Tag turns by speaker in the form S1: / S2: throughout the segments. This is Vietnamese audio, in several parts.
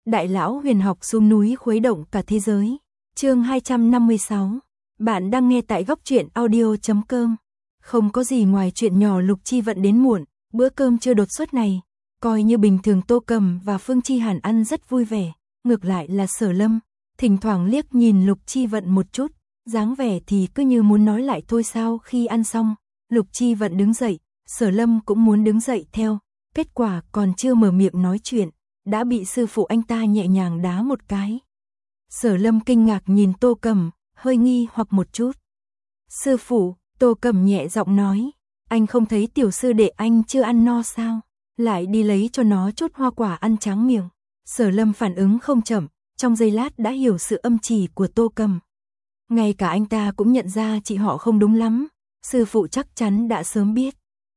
S1: Đại lão huyền học xuống núi khuấy động cả thế giới. Chương 256. Bạn đang nghe tại góc truyện audio.com. Không có gì ngoài chuyện nhỏ Lục Chi Vận đến muộn, bữa cơm trưa đột xuất này, coi như bình thường Tô Cầm và Phương Chi Hàn ăn rất vui vẻ, ngược lại là Sở Lâm, thỉnh thoảng liếc nhìn Lục Chi Vận một chút, dáng vẻ thì cứ như muốn nói lại thôi sao. Khi ăn xong, Lục Chi Vận đứng dậy, Sở Lâm cũng muốn đứng dậy theo, kết quả còn chưa mở miệng nói chuyện, đã bị sư phụ anh ta nhẹ nhàng đá một cái. Sở Lâm kinh ngạc nhìn Tô Cầm, hơi nghi hoặc một chút. Sư phụ, Tô Cầm nhẹ giọng nói, anh không thấy tiểu sư đệ anh chưa ăn no sao, lại đi lấy cho nó chút hoa quả ăn tráng miệng. Sở Lâm phản ứng không chậm, trong giây lát đã hiểu sự âm chỉ của Tô Cầm. Ngay cả anh ta cũng nhận ra chị họ không đúng lắm, sư phụ chắc chắn đã sớm biết.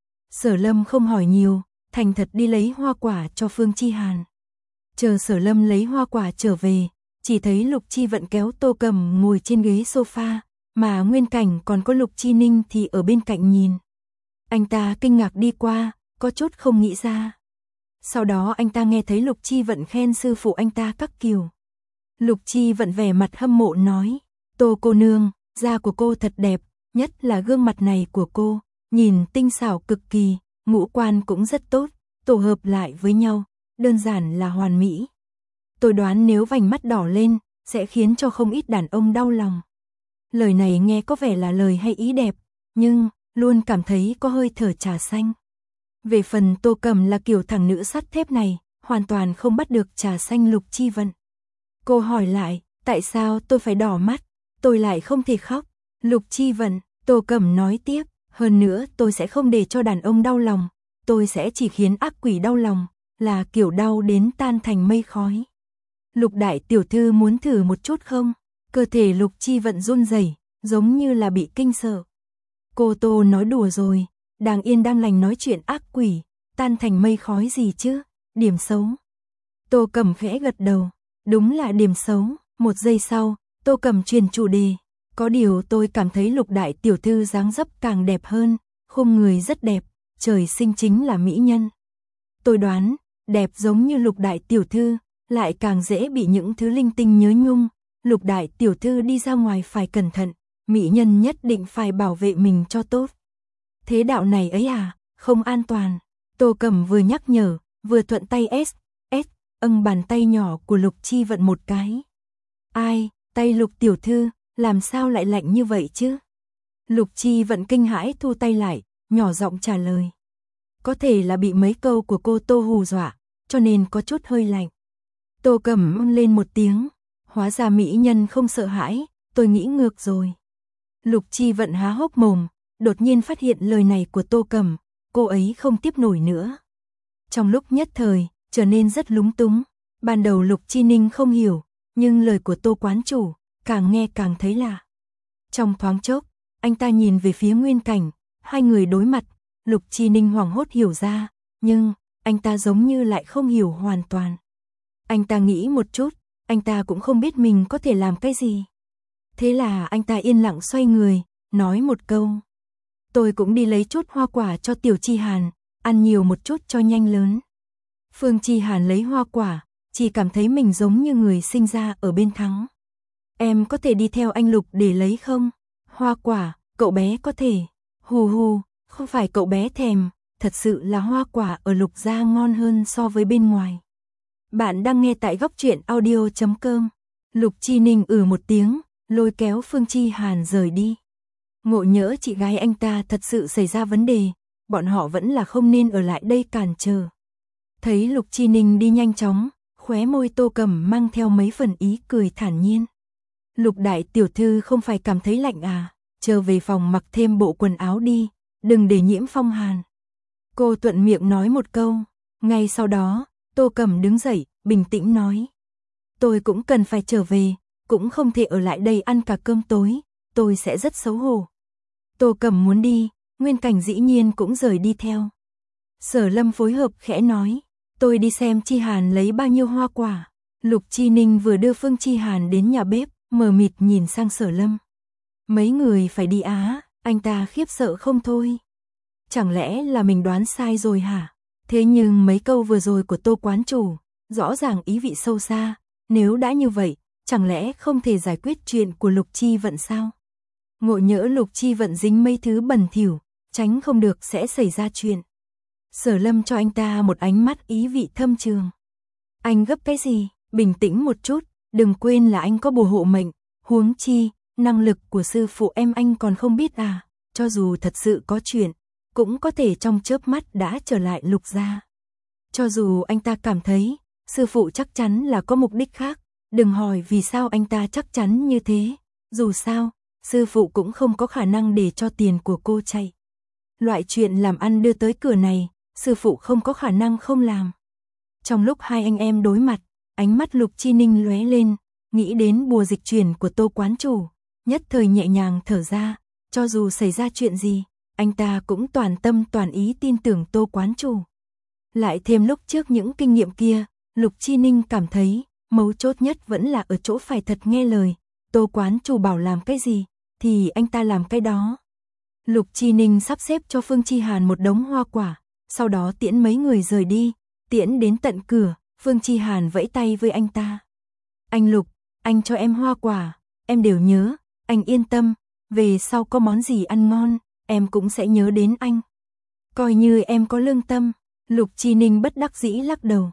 S1: Sở Lâm không hỏi nhiều, thành thật đi lấy hoa quả cho Phương Chi Hàn. Chờ Sở Lâm lấy hoa quả trở về, chỉ thấy Lục Chi Vận kéo Tô Cầm ngồi trên ghế sofa, mà Nguyên Cảnh còn có Lục Chi Ninh thì ở bên cạnh nhìn. Anh ta kinh ngạc đi qua, có chút không nghĩ ra. Sau đó anh ta nghe thấy Lục Chi Vận khen sư phụ anh ta các kiểu. Lục Chi Vận vẻ mặt hâm mộ nói, Tô cô nương, da của cô thật đẹp, nhất là gương mặt này của cô, nhìn tinh xảo cực kỳ, ngũ quan cũng rất tốt, tổ hợp lại với nhau, đơn giản là hoàn mỹ. Tôi đoán nếu vành mắt đỏ lên, sẽ khiến cho không ít đàn ông đau lòng. Lời này nghe có vẻ là lời hay ý đẹp, nhưng luôn cảm thấy có hơi thở trà xanh. Về phần Tô Cầm là kiểu thằng nữ sắt thép này, hoàn toàn không bắt được trà xanh Lục Chi Vận. Cô hỏi lại, tại sao tôi phải đỏ mắt, tôi lại không thể khóc. Lục Chi Vận, Tô Cầm nói tiếp, hơn nữa tôi sẽ không để cho đàn ông đau lòng, tôi sẽ chỉ khiến ác quỷ đau lòng, là kiểu đau đến tan thành mây khói. Lục đại tiểu thư muốn thử một chút không? Cơ thể Lục Chi Vận run rẩy, giống như là bị kinh sợ. Cô Tô nói đùa rồi, đang yên đang lành nói chuyện ác quỷ, tan thành mây khói gì chứ, điểm xấu. Tô Cầm khẽ gật đầu, đúng là điểm xấu. Một giây sau, Tô Cầm truyền chủ đề, có điều tôi cảm thấy Lục đại tiểu thư dáng dấp càng đẹp hơn, khung người rất đẹp, trời sinh chính là mỹ nhân. Tôi đoán, đẹp giống như Lục đại tiểu thư, lại càng dễ bị những thứ linh tinh nhớ nhung. Lục đại tiểu thư đi ra ngoài phải cẩn thận, mỹ nhân nhất định phải bảo vệ mình cho tốt. Thế đạo này ấy à, không an toàn. Tô Cầm vừa nhắc nhở, vừa thuận tay âng bàn tay nhỏ của Lục Chi Vận một cái. Ai, tay Lục tiểu thư, làm sao lại lạnh như vậy chứ? Lục Chi Vận kinh hãi thu tay lại, nhỏ giọng trả lời. Có thể là bị mấy câu của cô Tô hù dọa, cho nên có chút hơi lạnh. Tô Cầm lên một tiếng, hóa ra mỹ nhân không sợ hãi, tôi nghĩ ngược rồi. Lục Chi Vận há hốc mồm, đột nhiên phát hiện lời này của Tô Cầm, cô ấy không tiếp nổi nữa. Trong lúc nhất thời, trở nên rất lúng túng, ban đầu Lục Chi Ninh không hiểu, nhưng lời của Tô quán chủ, càng nghe càng thấy lạ. Trong thoáng chốc, anh ta nhìn về phía Nguyên Cảnh, hai người đối mặt, Lục Chi Ninh hoảng hốt hiểu ra, nhưng anh ta giống như lại không hiểu hoàn toàn. Anh ta nghĩ một chút, anh ta cũng không biết mình có thể làm cái gì. Thế là anh ta yên lặng xoay người, nói một câu. Tôi cũng đi lấy chút hoa quả cho Tiểu Chi Hàn, ăn nhiều một chút cho nhanh lớn. Phương Chi Hàn lấy hoa quả, chỉ cảm thấy mình giống như người sinh ra ở bên thắng. Em có thể đi theo anh Lục để lấy không? Hoa quả, cậu bé có thể. Hù hù, không phải cậu bé thèm, thật sự là hoa quả ở Lục gia ngon hơn so với bên ngoài. Bạn đang nghe tại góc truyện audio.com. Lục Chi Ninh một tiếng, lôi kéo Phương Chi Hàn rời đi. Ngộ nhỡ chị gái anh ta thật sự xảy ra vấn đề, bọn họ vẫn là không nên ở lại đây cản trở. Thấy Lục Chi Ninh đi nhanh chóng, khóe môi Tô Cầm mang theo mấy phần ý cười thản nhiên. Lục đại tiểu thư không phải cảm thấy lạnh à, chờ về phòng mặc thêm bộ quần áo đi, đừng để nhiễm phong hàn. Cô thuận miệng nói một câu, ngay sau đó, Tô Cầm đứng dậy, bình tĩnh nói. Tôi cũng cần phải trở về, cũng không thể ở lại đây ăn cả cơm tối, tôi sẽ rất xấu hổ. Tô Cầm muốn đi, Nguyên Cảnh dĩ nhiên cũng rời đi theo. Sở Lâm phối hợp khẽ nói, tôi đi xem Chi Hàn lấy bao nhiêu hoa quả. Lục Chi Ninh vừa đưa Phương Chi Hàn đến nhà bếp, mờ mịt nhìn sang Sở Lâm. Mấy người phải đi á, anh ta khiếp sợ không thôi. Chẳng lẽ là mình đoán sai rồi hả? Thế nhưng mấy câu vừa rồi của Tô quán chủ, rõ ràng ý vị sâu xa, nếu đã như vậy, chẳng lẽ không thể giải quyết chuyện của Lục Chi Vận sao? Ngộ nhỡ Lục Chi Vận dính mấy thứ bẩn thỉu, tránh không được sẽ xảy ra chuyện. Sở Lâm cho anh ta một ánh mắt ý vị thâm trường. Anh gấp cái gì, bình tĩnh một chút, đừng quên là anh có bùa hộ mệnh, huống chi, năng lực của sư phụ em anh còn không biết à, cho dù thật sự có chuyện, cũng có thể trong chớp mắt đã trở lại Lục gia. Cho dù anh ta cảm thấy, sư phụ chắc chắn là có mục đích khác, đừng hỏi vì sao anh ta chắc chắn như thế, dù sao, sư phụ cũng không có khả năng để cho tiền của cô chạy. Loại chuyện làm ăn đưa tới cửa này, sư phụ không có khả năng không làm. Trong lúc hai anh em đối mặt, ánh mắt Lục Chi Ninh lóe lên, nghĩ đến bùa dịch chuyển của Tô quán chủ, nhất thời nhẹ nhàng thở ra, cho dù xảy ra chuyện gì, anh ta cũng toàn tâm toàn ý tin tưởng Tô quán chủ. Lại thêm lúc trước những kinh nghiệm kia, Lục Chi Ninh cảm thấy, mấu chốt nhất vẫn là ở chỗ phải thật nghe lời, Tô quán chủ bảo làm cái gì, thì anh ta làm cái đó. Lục Chi Ninh sắp xếp cho Phương Chi Hàn một đống hoa quả, sau đó tiễn mấy người rời đi, tiễn đến tận cửa, Phương Chi Hàn vẫy tay với anh ta. Anh Lục, anh cho em hoa quả, em đều nhớ, anh yên tâm, về sau có món gì ăn ngon, em cũng sẽ nhớ đến anh. Coi như em có lương tâm. Lục Chi Ninh bất đắc dĩ lắc đầu.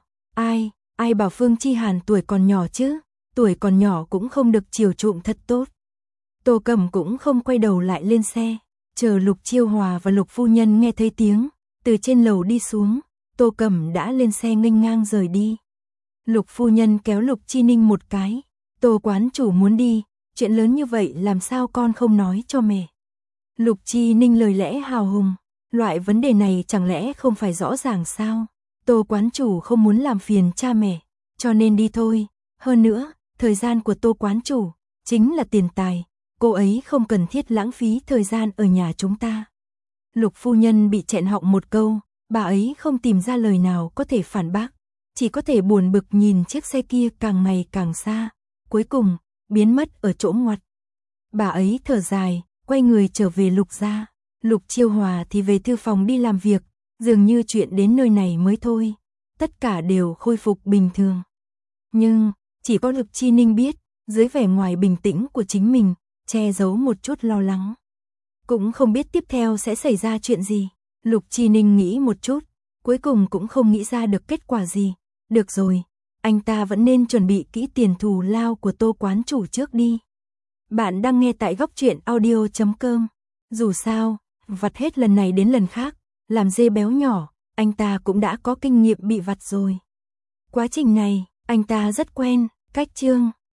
S1: Ai bảo Phương Chi Hàn tuổi còn nhỏ chứ, tuổi còn nhỏ cũng không được chiều chuộng thật tốt. Tô Cẩm cũng không quay đầu lại lên xe, chờ Lục Chiêu Hòa và Lục phu nhân nghe thấy tiếng, từ trên lầu đi xuống, Tô Cẩm đã lên xe nghênh ngang rời đi. Lục phu nhân kéo Lục Chi Ninh một cái, Tô quán chủ muốn đi, chuyện lớn như vậy làm sao con không nói cho mẹ. Lục Chi Ninh lời lẽ hào hùng, loại vấn đề này chẳng lẽ không phải rõ ràng sao? Tô quán chủ không muốn làm phiền cha mẹ, cho nên đi thôi. Hơn nữa, thời gian của Tô quán chủ chính là tiền tài, cô ấy không cần thiết lãng phí thời gian ở nhà chúng ta. Lục phu nhân bị nghẹn họng một câu, bà ấy không tìm ra lời nào có thể phản bác, chỉ có thể buồn bực nhìn chiếc xe kia càng ngày càng xa, cuối cùng biến mất ở chỗ ngoặt. Bà ấy thở dài, quay người trở về Lục gia. Lục Chiêu Hòa thì về thư phòng đi làm việc, dường như chuyện đến nơi này mới thôi, tất cả đều khôi phục bình thường. Nhưng, chỉ có Lục Chi Ninh biết, dưới vẻ ngoài bình tĩnh của chính mình, che giấu một chút lo lắng. Cũng không biết tiếp theo sẽ xảy ra chuyện gì. Lục Chi Ninh nghĩ một chút, cuối cùng cũng không nghĩ ra được kết quả gì. Được rồi, anh ta vẫn nên chuẩn bị kỹ tiền thù lao của Tô quán chủ trước đi. Bạn đang nghe tại góc truyện audio.com. Dù sao, vặt hết lần này đến lần khác, làm dê béo nhỏ, anh ta cũng đã có kinh nghiệm bị vặt rồi. Quá trình này, anh ta rất quen, cách chương.